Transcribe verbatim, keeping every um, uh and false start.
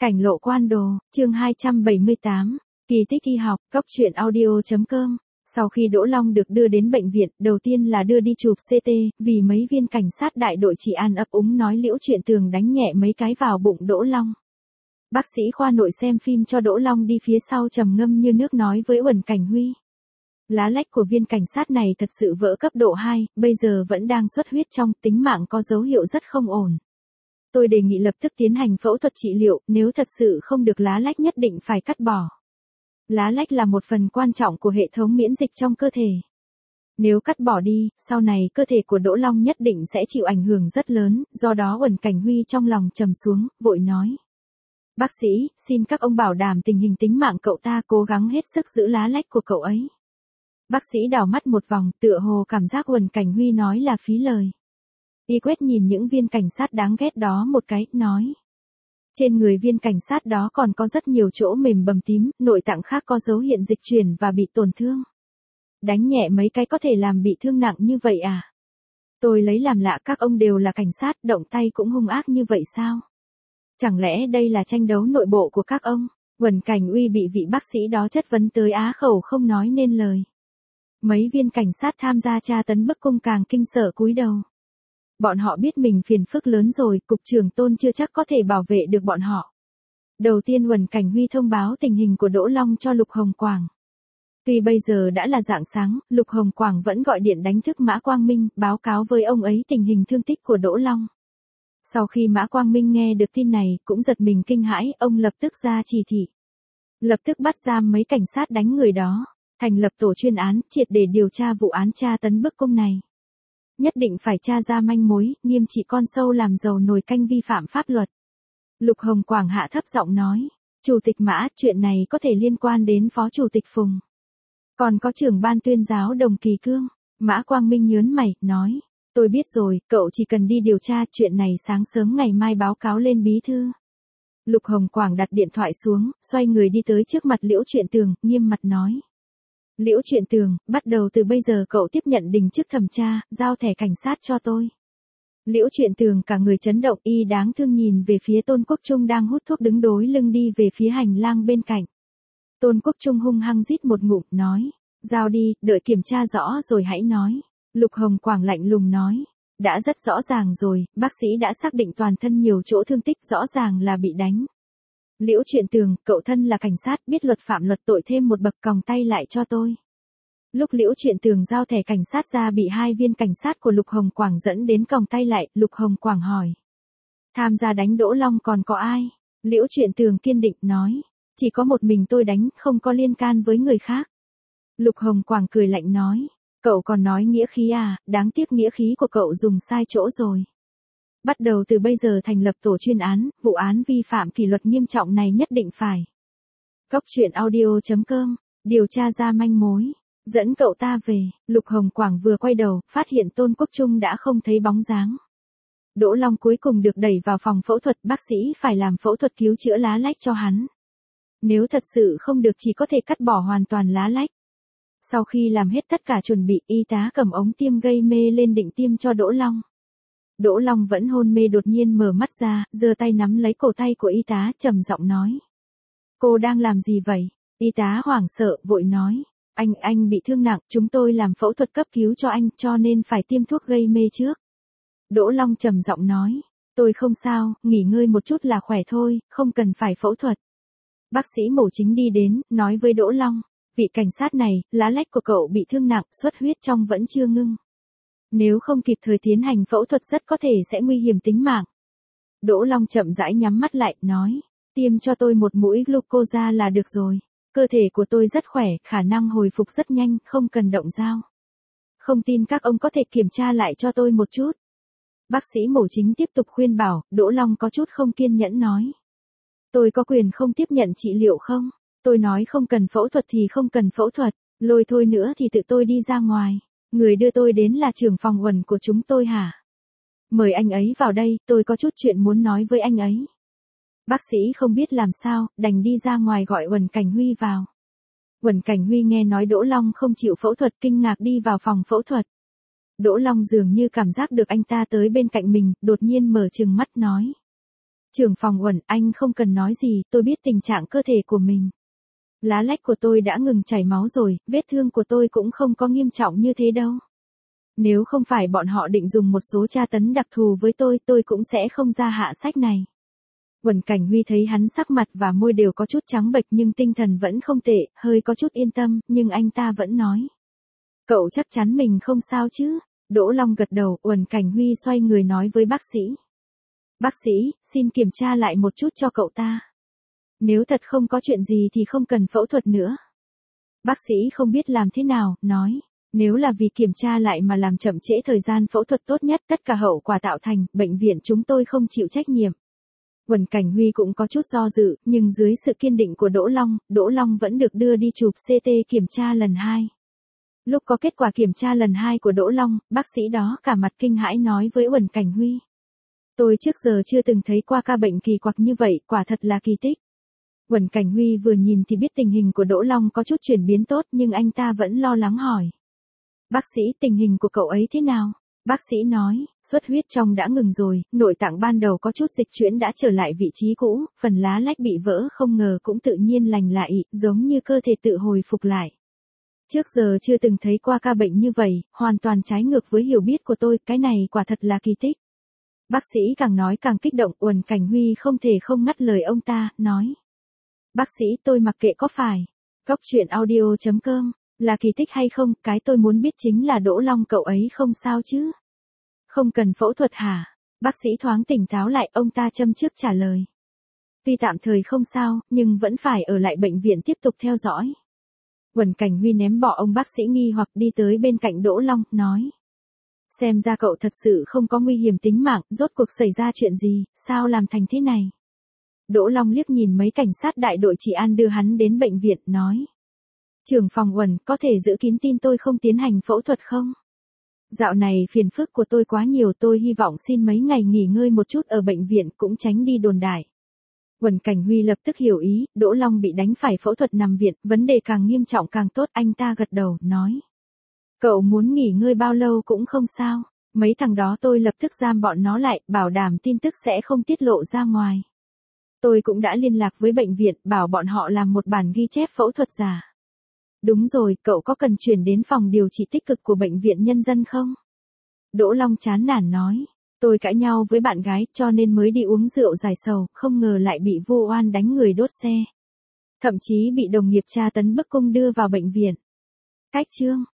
Cảnh lộ quan đồ, chương hai trăm bảy mươi tám, kỳ tích y học, cốc truyện audio.com. Sau khi Đỗ Long được đưa đến bệnh viện, đầu tiên là đưa đi chụp xê tê, vì mấy viên cảnh sát đại đội trị an ấp úng nói Liễu Chuyện Tường đánh nhẹ mấy cái vào bụng Đỗ Long. Bác sĩ khoa nội xem phim cho Đỗ Long đi phía sau trầm ngâm như nước nói với Uẩn Cảnh Huy. Lá lách của viên cảnh sát này thật sự vỡ cấp độ hai, bây giờ vẫn đang xuất huyết trong, tính mạng có dấu hiệu rất không ổn. Tôi đề nghị lập tức tiến hành phẫu thuật trị liệu, nếu thật sự không được lá lách nhất định phải cắt bỏ. Lá lách là một phần quan trọng của hệ thống miễn dịch trong cơ thể. Nếu cắt bỏ đi, sau này cơ thể của Đỗ Long nhất định sẽ chịu ảnh hưởng rất lớn, do đó Uẩn Cảnh Huy trong lòng trầm xuống, vội nói. Bác sĩ, xin các ông bảo đảm tình hình tính mạng cậu ta, cố gắng hết sức giữ lá lách của cậu ấy. Bác sĩ đảo mắt một vòng, tựa hồ cảm giác Uẩn Cảnh Huy nói là phí lời. Y quét nhìn những viên cảnh sát đáng ghét đó một cái, nói. Trên người viên cảnh sát đó còn có rất nhiều chỗ mềm bầm tím, nội tạng khác có dấu hiện dịch chuyển và bị tổn thương. Đánh nhẹ mấy cái có thể làm bị thương nặng như vậy à? Tôi lấy làm lạ, các ông đều là cảnh sát, động tay cũng hung ác như vậy sao? Chẳng lẽ đây là tranh đấu nội bộ của các ông? Uẩn Cảnh Huy bị vị bác sĩ đó chất vấn tới á khẩu không nói nên lời. Mấy viên cảnh sát tham gia tra tấn bức cung càng kinh sợ cúi đầu. Bọn họ biết mình phiền phức lớn rồi, cục trưởng Tôn chưa chắc có thể bảo vệ được bọn họ. Đầu tiên Uẩn Cảnh Huy thông báo tình hình của Đỗ Long cho Lục Hồng Quảng. Tuy bây giờ đã là rạng sáng, Lục Hồng Quảng vẫn gọi điện đánh thức Mã Quang Minh, báo cáo với ông ấy tình hình thương tích của Đỗ Long. Sau khi Mã Quang Minh nghe được tin này, cũng giật mình kinh hãi, ông lập tức ra chỉ thị. Lập tức bắt giam mấy cảnh sát đánh người đó, thành lập tổ chuyên án, triệt để điều tra vụ án tra tấn bức cung này. Nhất định phải tra ra manh mối, nghiêm trị con sâu làm dầu nồi canh vi phạm pháp luật. Lục Hồng Quảng hạ thấp giọng nói, Chủ tịch Mã, chuyện này có thể liên quan đến Phó Chủ tịch Phùng. Còn có trưởng ban tuyên giáo Đồng Kỳ Cương. Mã Quang Minh nhớn mày, nói, tôi biết rồi, cậu chỉ cần đi điều tra chuyện này, sáng sớm ngày mai báo cáo lên bí thư. Lục Hồng Quảng đặt điện thoại xuống, xoay người đi tới trước mặt Liễu Chuyện Tường, nghiêm mặt nói. Liễu Chuyện Tường, bắt đầu từ bây giờ cậu tiếp nhận đình chức thẩm tra, giao thẻ cảnh sát cho tôi. Liễu Chuyện Tường cả người chấn động, y đáng thương nhìn về phía Tôn Quốc Trung đang hút thuốc đứng đối lưng đi về phía hành lang bên cạnh. Tôn Quốc Trung hung hăng rít một ngụm, nói, giao đi, đợi kiểm tra rõ rồi hãy nói. Lục Hồng Quảng lạnh lùng nói, đã rất rõ ràng rồi, bác sĩ đã xác định toàn thân nhiều chỗ thương tích, rõ ràng là bị đánh. Liễu Chuyện Tường, cậu thân là cảnh sát, biết luật phạm luật tội, thêm một bậc, còng tay lại cho tôi. Lúc Liễu Chuyện Tường giao thẻ cảnh sát ra bị hai viên cảnh sát của Lục Hồng Quảng dẫn đến còng tay lại, Lục Hồng Quảng hỏi. Tham gia đánh Đỗ Long còn có ai? Liễu Chuyện Tường kiên định nói, chỉ có một mình tôi đánh, không có liên can với người khác. Lục Hồng Quảng cười lạnh nói, cậu còn nói nghĩa khí à, đáng tiếc nghĩa khí của cậu dùng sai chỗ rồi. Bắt đầu từ bây giờ thành lập tổ chuyên án, vụ án vi phạm kỷ luật nghiêm trọng này nhất định phải. Cốc truyện audio.com, điều tra ra manh mối, dẫn cậu ta về. Lục Hồng Quảng vừa quay đầu, phát hiện Tôn Quốc Trung đã không thấy bóng dáng. Đỗ Long cuối cùng được đẩy vào phòng phẫu thuật, bác sĩ phải làm phẫu thuật cứu chữa lá lách cho hắn. Nếu thật sự không được chỉ có thể cắt bỏ hoàn toàn lá lách. Sau khi làm hết tất cả chuẩn bị, y tá cầm ống tiêm gây mê lên định tiêm cho Đỗ Long. Đỗ Long vẫn hôn mê đột nhiên mở mắt ra, giơ tay nắm lấy cổ tay của y tá, trầm giọng nói. Cô đang làm gì vậy? Y tá hoảng sợ, vội nói. Anh, anh bị thương nặng, chúng tôi làm phẫu thuật cấp cứu cho anh, cho nên phải tiêm thuốc gây mê trước. Đỗ Long trầm giọng nói. Tôi không sao, nghỉ ngơi một chút là khỏe thôi, không cần phải phẫu thuật. Bác sĩ mổ chính đi đến, nói với Đỗ Long. Vị cảnh sát này, lá lách của cậu bị thương nặng, xuất huyết trong vẫn chưa ngưng. Nếu không kịp thời tiến hành phẫu thuật rất có thể sẽ nguy hiểm tính mạng. Đỗ Long chậm rãi nhắm mắt lại, nói, tiêm cho tôi một mũi glucosa là được rồi. Cơ thể của tôi rất khỏe, khả năng hồi phục rất nhanh, không cần động dao. Không tin các ông có thể kiểm tra lại cho tôi một chút. Bác sĩ mổ chính tiếp tục khuyên bảo, Đỗ Long có chút không kiên nhẫn nói. Tôi có quyền không tiếp nhận trị liệu không? Tôi nói không cần phẫu thuật thì không cần phẫu thuật, lôi thôi nữa thì tự tôi đi ra ngoài. Người đưa tôi đến là trưởng phòng Uẩn của chúng tôi hả? Mời anh ấy vào đây, tôi có chút chuyện muốn nói với anh ấy. Bác sĩ không biết làm sao, đành đi ra ngoài gọi Uẩn Cảnh Huy vào. Uẩn Cảnh Huy nghe nói Đỗ Long không chịu phẫu thuật, kinh ngạc đi vào phòng phẫu thuật. Đỗ Long dường như cảm giác được anh ta tới bên cạnh mình, đột nhiên mở trừng mắt nói. Trưởng phòng Uẩn, anh không cần nói gì, tôi biết tình trạng cơ thể của mình. Lá lách của tôi đã ngừng chảy máu rồi, vết thương của tôi cũng không có nghiêm trọng như thế đâu. Nếu không phải bọn họ định dùng một số tra tấn đặc thù với tôi, tôi cũng sẽ không ra hạ sách này. Uẩn Cảnh Huy thấy hắn sắc mặt và môi đều có chút trắng bệch nhưng tinh thần vẫn không tệ, hơi có chút yên tâm, nhưng anh ta vẫn nói. Cậu chắc chắn mình không sao chứ? Đỗ Long gật đầu, Uẩn Cảnh Huy xoay người nói với bác sĩ. Bác sĩ, xin kiểm tra lại một chút cho cậu ta. Nếu thật không có chuyện gì thì không cần phẫu thuật nữa. Bác sĩ không biết làm thế nào, nói. Nếu là vì kiểm tra lại mà làm chậm trễ thời gian phẫu thuật tốt nhất, tất cả hậu quả tạo thành, bệnh viện chúng tôi không chịu trách nhiệm. Uẩn Cảnh Huy cũng có chút do dự, nhưng dưới sự kiên định của Đỗ Long, Đỗ Long vẫn được đưa đi chụp xê tê kiểm tra lần hai. Lúc có kết quả kiểm tra lần hai của Đỗ Long, bác sĩ đó cả mặt kinh hãi nói với Uẩn Cảnh Huy. Tôi trước giờ chưa từng thấy qua ca bệnh kỳ quặc như vậy, quả thật là kỳ tích. Uẩn Cảnh Huy vừa nhìn thì biết tình hình của Đỗ Long có chút chuyển biến tốt nhưng anh ta vẫn lo lắng hỏi. Bác sĩ, tình hình của cậu ấy thế nào? Bác sĩ nói, xuất huyết trong đã ngừng rồi, nội tạng ban đầu có chút dịch chuyển đã trở lại vị trí cũ, phần lá lách bị vỡ không ngờ cũng tự nhiên lành lại, giống như cơ thể tự hồi phục lại. Trước giờ chưa từng thấy qua ca bệnh như vậy, hoàn toàn trái ngược với hiểu biết của tôi, cái này quả thật là kỳ tích. Bác sĩ càng nói càng kích động, Uẩn Cảnh Huy không thể không ngắt lời ông ta, nói. Bác sĩ, tôi mặc kệ có phải. Cóc truyện audio chấm com, là kỳ tích hay không, cái tôi muốn biết chính là Đỗ Long cậu ấy không sao chứ. Không cần phẫu thuật hả? Bác sĩ thoáng tỉnh táo lại, ông ta châm trước trả lời. Tuy tạm thời không sao, nhưng vẫn phải ở lại bệnh viện tiếp tục theo dõi. Uẩn Cảnh Huy ném bỏ ông bác sĩ nghi hoặc đi tới bên cạnh Đỗ Long, nói. Xem ra cậu thật sự không có nguy hiểm tính mạng, rốt cuộc xảy ra chuyện gì, sao làm thành thế này? Đỗ Long liếc nhìn mấy cảnh sát đại đội trị an đưa hắn đến bệnh viện, nói. Trưởng phòng Uẩn, có thể giữ kín tin tôi không tiến hành phẫu thuật không? Dạo này phiền phức của tôi quá nhiều, tôi hy vọng xin mấy ngày nghỉ ngơi một chút ở bệnh viện cũng tránh đi đồn đại. Uẩn Cảnh Huy lập tức hiểu ý, Đỗ Long bị đánh phải phẫu thuật nằm viện, vấn đề càng nghiêm trọng càng tốt, anh ta gật đầu, nói. Cậu muốn nghỉ ngơi bao lâu cũng không sao, mấy thằng đó tôi lập tức giam bọn nó lại, bảo đảm tin tức sẽ không tiết lộ ra ngoài. Tôi cũng đã liên lạc với bệnh viện, bảo bọn họ làm một bản ghi chép phẫu thuật giả. Đúng rồi, cậu có cần chuyển đến phòng điều trị tích cực của bệnh viện nhân dân không? Đỗ Long chán nản nói, tôi cãi nhau với bạn gái cho nên mới đi uống rượu giải sầu, không ngờ lại bị vô oan đánh người đốt xe. Thậm chí bị đồng nghiệp tra tấn bức cung đưa vào bệnh viện. Cách chương